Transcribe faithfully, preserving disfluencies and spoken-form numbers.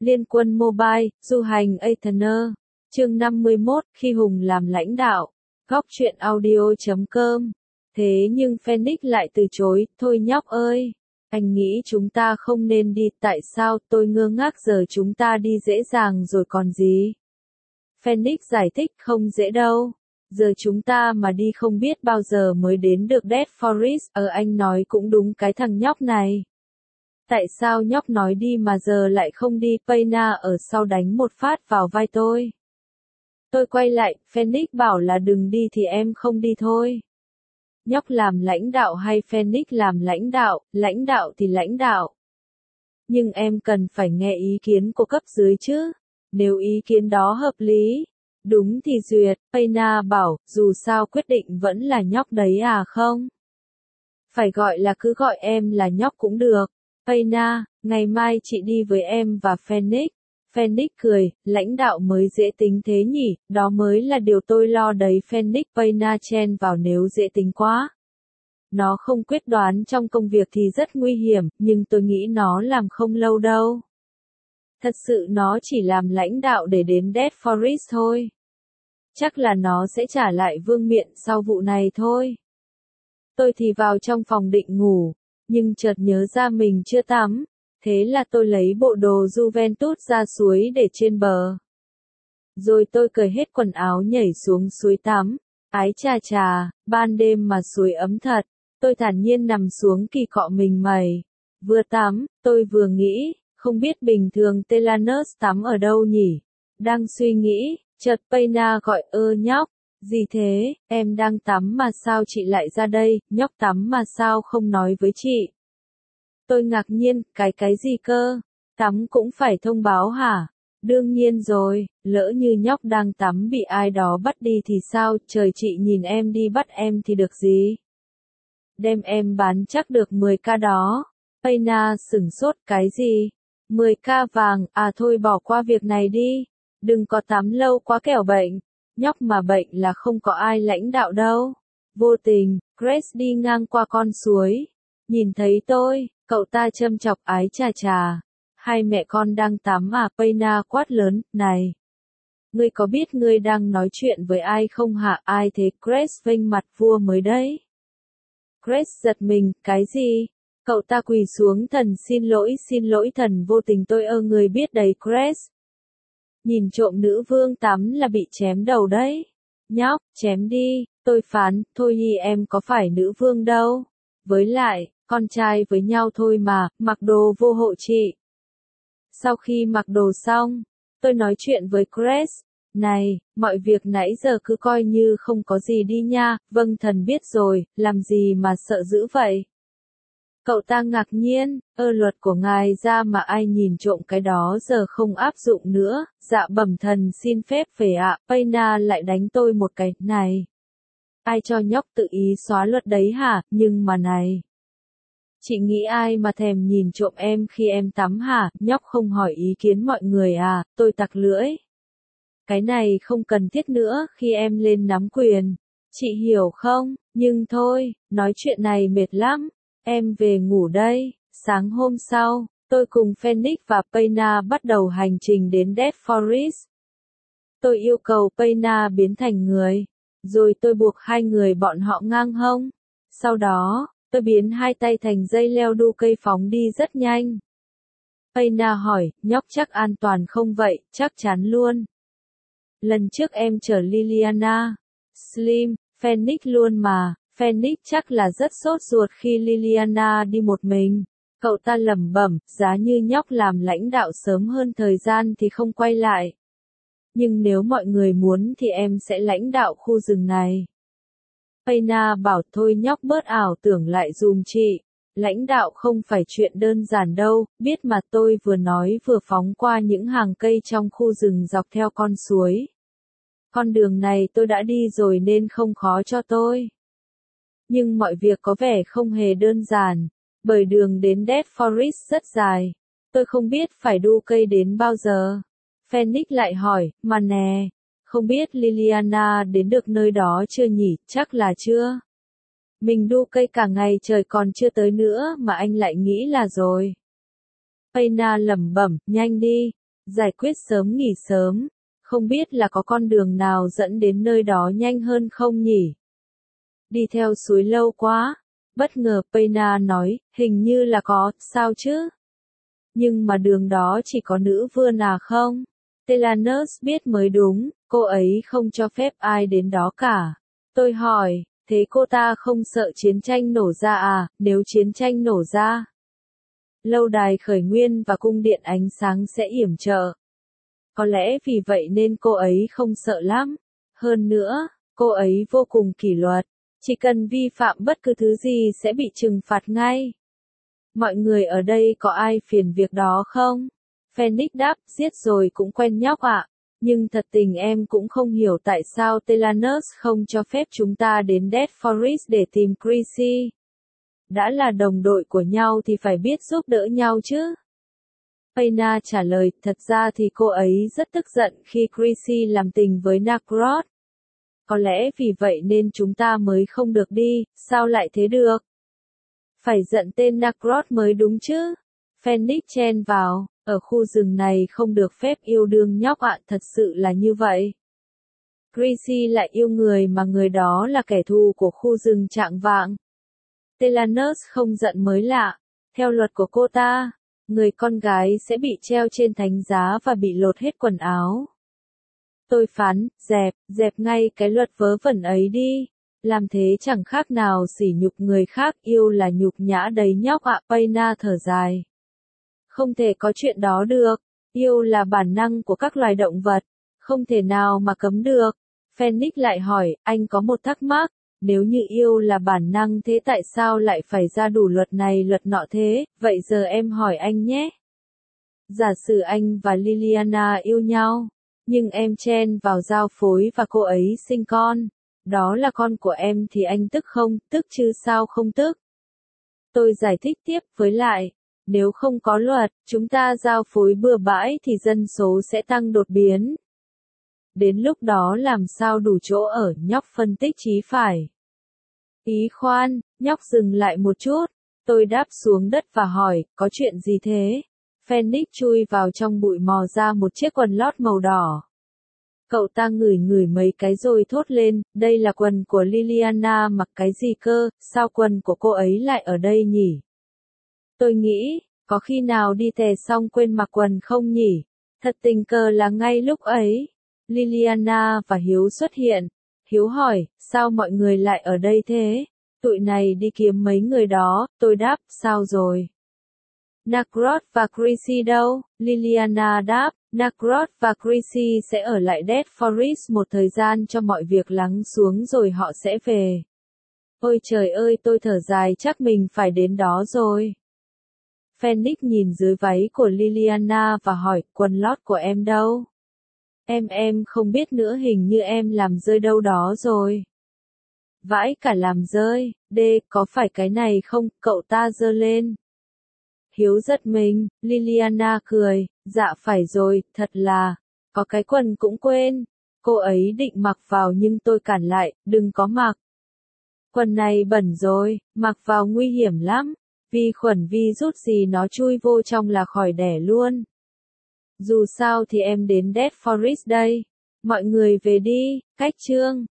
Liên quân Mobile, du hành Aetherner. Chương năm mươi mốt, khi Hùng làm lãnh đạo. Góc truyện audio chấm com. Thế nhưng Phoenix lại từ chối, thôi nhóc ơi. Anh nghĩ chúng ta không nên đi, tại sao? Tôi ngơ ngác, giờ chúng ta đi dễ dàng rồi còn gì. Phoenix giải thích, không dễ đâu. Giờ chúng ta mà đi không biết bao giờ mới đến được Dead Forest. Ờ anh nói cũng đúng, cái thằng nhóc này. Tại sao nhóc nói đi mà giờ lại không đi? Payna ở sau đánh một phát vào vai tôi. Tôi quay lại, Phoenix bảo là đừng đi thì em không đi thôi. Nhóc làm lãnh đạo hay Phoenix làm lãnh đạo? Lãnh đạo thì lãnh đạo. Nhưng em cần phải nghe ý kiến của cấp dưới chứ. Nếu ý kiến đó hợp lý, đúng thì duyệt. Payna bảo, dù sao quyết định vẫn là nhóc đấy à không? Phải gọi là cứ gọi em là nhóc cũng được. Payna, ngày mai chị đi với em và Phoenix. Phoenix cười, lãnh đạo mới dễ tính thế nhỉ, đó mới là điều tôi lo đấy. Phoenix. Payna chen vào, nếu dễ tính quá. Nó không quyết đoán trong công việc thì rất nguy hiểm, nhưng tôi nghĩ nó làm không lâu đâu. Thật sự nó chỉ làm lãnh đạo để đến Dead Forest thôi. Chắc là nó sẽ trả lại vương miện sau vụ này thôi. Tôi thì vào trong phòng định ngủ, nhưng chợt nhớ ra mình chưa tắm. Thế là tôi lấy bộ đồ Juventus ra suối để trên bờ. Rồi tôi cởi hết quần áo nhảy xuống suối tắm. Ái chà chà, ban đêm mà suối ấm thật. Tôi thản nhiên nằm xuống kỳ cọ mình mẩy. Vừa tắm, tôi vừa nghĩ, không biết bình thường Telanus tắm ở đâu nhỉ? Đang suy nghĩ, chợt Payna gọi, ơ nhóc, gì thế, em đang tắm mà sao chị lại ra đây? Nhóc tắm mà sao không nói với chị? Tôi ngạc nhiên, cái cái gì cơ? Tắm cũng phải thông báo hả? Đương nhiên rồi, lỡ như nhóc đang tắm bị ai đó bắt đi thì sao? Trời, chị nhìn em đi bắt em thì được gì? Đem em bán chắc được mười ca đó. Payna sửng sốt, cái gì? mười ca vàng, à thôi bỏ qua việc này đi. Đừng có tắm lâu quá kẻo bệnh. Nhóc mà bệnh là không có ai lãnh đạo đâu. Vô tình, Grace đi ngang qua con suối. Nhìn thấy tôi, cậu ta châm chọc, ái chà chà. Hai mẹ con đang tắm à? Payna quát lớn, này. Ngươi có biết ngươi đang nói chuyện với ai không hả? Ai thế? Grace vênh mặt, vua mới đấy. Grace giật mình, cái gì? Cậu ta quỳ xuống, thần xin lỗi, xin lỗi thần, vô tình tôi ơ, người biết đấy. Grace. Nhìn trộm nữ vương tắm là bị chém đầu đấy. Nhóc, chém đi, tôi phán, thôi hi em có phải nữ vương đâu. Với lại, con trai với nhau thôi mà, mặc đồ vô hộ chị. Sau khi mặc đồ xong, tôi nói chuyện với Grace. Này, mọi việc nãy giờ cứ coi như không có gì đi nha. Vâng thần biết rồi, làm gì mà sợ dữ vậy? Cậu ta ngạc nhiên, ơ luật của ngài ra mà ai nhìn trộm cái đó giờ không áp dụng nữa. Dạ bẩm thần xin phép về ạ. Payna lại đánh tôi một cái, này. Ai cho nhóc tự ý xóa luật đấy hả? Nhưng mà này. Chị nghĩ ai mà thèm nhìn trộm em khi em tắm hả? Nhóc không hỏi ý kiến mọi người à? Tôi tặc lưỡi. Cái này không cần thiết nữa khi em lên nắm quyền. Chị hiểu không? Nhưng thôi, nói chuyện này mệt lắm. Em về ngủ đây. Sáng hôm sau, tôi cùng Phoenix và Payna bắt đầu hành trình đến Dead Forest. Tôi yêu cầu Payna biến thành người. Rồi tôi buộc hai người bọn họ ngang hông. Sau đó, tôi biến hai tay thành dây leo đu cây phóng đi rất nhanh. Payna hỏi, nhóc chắc an toàn không vậy? Chắc chắn luôn. Lần trước em chở Liliana, Slim, Phoenix luôn mà. Phoenix chắc là rất sốt ruột khi Liliana đi một mình. Cậu ta lẩm bẩm, giá như nhóc làm lãnh đạo sớm hơn thời gian thì không quay lại. Nhưng nếu mọi người muốn thì em sẽ lãnh đạo khu rừng này. Payna bảo, thôi nhóc bớt ảo tưởng lại dùm chị. Lãnh đạo không phải chuyện đơn giản đâu, biết mà. Tôi vừa nói vừa phóng qua những hàng cây trong khu rừng dọc theo con suối. Con đường này tôi đã đi rồi nên không khó cho tôi. Nhưng mọi việc có vẻ không hề đơn giản, bởi đường đến Dead Forest rất dài. Tôi không biết phải đu cây đến bao giờ. Phoenix lại hỏi, mà nè, không biết Liliana đến được nơi đó chưa nhỉ? Chắc là chưa. Mình đu cây cả ngày trời còn chưa tới nữa mà anh lại nghĩ là rồi. Payna lẩm bẩm, nhanh đi. Giải quyết sớm nghỉ sớm, không biết là có con đường nào dẫn đến nơi đó nhanh hơn không nhỉ? Đi theo suối lâu quá. Bất ngờ Payna nói, hình như là có, sao chứ? Nhưng mà đường đó chỉ có nữ vươn à không? Telanus biết mới đúng, cô ấy không cho phép ai đến đó cả. Tôi hỏi, thế cô ta không sợ chiến tranh nổ ra à, nếu chiến tranh nổ ra? Lâu đài khởi nguyên và cung điện ánh sáng sẽ yểm trợ. Có lẽ vì vậy nên cô ấy không sợ lắm. Hơn nữa, cô ấy vô cùng kỷ luật. Chỉ cần vi phạm bất cứ thứ gì sẽ bị trừng phạt ngay. Mọi người ở đây có ai phiền việc đó không? Phoenix đáp, giết rồi cũng quen nhóc ạ. Nhưng thật tình em cũng không hiểu tại sao Telanus không cho phép chúng ta đến Dead Forest để tìm Chrissy. Đã là đồng đội của nhau thì phải biết giúp đỡ nhau chứ. Payna trả lời, thật ra thì cô ấy rất tức giận khi Chrissy làm tình với Nacross. Có lẽ vì vậy nên chúng ta mới không được đi, sao lại thế được? Phải giận tên Nacross mới đúng chứ. Phoenix chen vào, ở khu rừng này không được phép yêu đương nhóc ạ, thật sự là như vậy. Chrissy lại yêu người mà người đó là kẻ thù của khu rừng Trạng Vạng. Telanus không giận mới lạ. Theo luật của cô ta, người con gái sẽ bị treo trên thánh giá và bị lột hết quần áo. Tôi phán, dẹp, dẹp ngay cái luật vớ vẩn ấy đi. Làm thế chẳng khác nào sỉ nhục người khác, yêu là nhục nhã đấy nhóc ạ. Payna thở dài. Không thể có chuyện đó được. Yêu là bản năng của các loài động vật. Không thể nào mà cấm được. Phoenix lại hỏi, anh có một thắc mắc. Nếu như yêu là bản năng thế tại sao lại phải ra đủ luật này luật nọ thế? Vậy giờ em hỏi anh nhé. Giả sử anh và Liliana yêu nhau. Nhưng em chen vào giao phối và cô ấy sinh con. Đó là con của em thì anh tức không, tức chứ sao không tức. Tôi giải thích tiếp, với lại, nếu không có luật, chúng ta giao phối bừa bãi thì dân số sẽ tăng đột biến. Đến lúc đó làm sao đủ chỗ ở, nhóc phân tích chí phải. Ý khoan, nhóc dừng lại một chút. Tôi đáp xuống đất và hỏi, có chuyện gì thế? Phoenix chui vào trong bụi mò ra một chiếc quần lót màu đỏ. Cậu ta ngửi ngửi mấy cái rồi thốt lên, đây là quần của Liliana, mặc cái gì cơ, sao quần của cô ấy lại ở đây nhỉ? Tôi nghĩ, có khi nào đi tè xong quên mặc quần không nhỉ? Thật tình cờ là ngay lúc ấy, Liliana và Hiếu xuất hiện. Hiếu hỏi, sao mọi người lại ở đây thế? Tụi này đi kiếm mấy người đó, tôi đáp, sao rồi? Nacross và Chrissy đâu? Liliana đáp, Nacross và Chrissy sẽ ở lại Dead Forest một thời gian cho mọi việc lắng xuống rồi họ sẽ về. Ôi trời ơi, tôi thở dài, chắc mình phải đến đó rồi. Phoenix nhìn dưới váy của Liliana và hỏi, quần lót của em đâu? Em em không biết nữa, hình như em làm rơi đâu đó rồi. Vãi cả làm rơi, đê, có phải cái này không, cậu ta giơ lên. Hiếu giật mình, Liliana cười, dạ phải rồi, thật là, có cái quần cũng quên. Cô ấy định mặc vào nhưng tôi cản lại, đừng có mặc. Quần này bẩn rồi, mặc vào nguy hiểm lắm. Vi khuẩn virus gì nó chui vô trong là khỏi đẻ luôn. Dù sao thì em đến Dead Forest đây. Mọi người về đi, cách chương.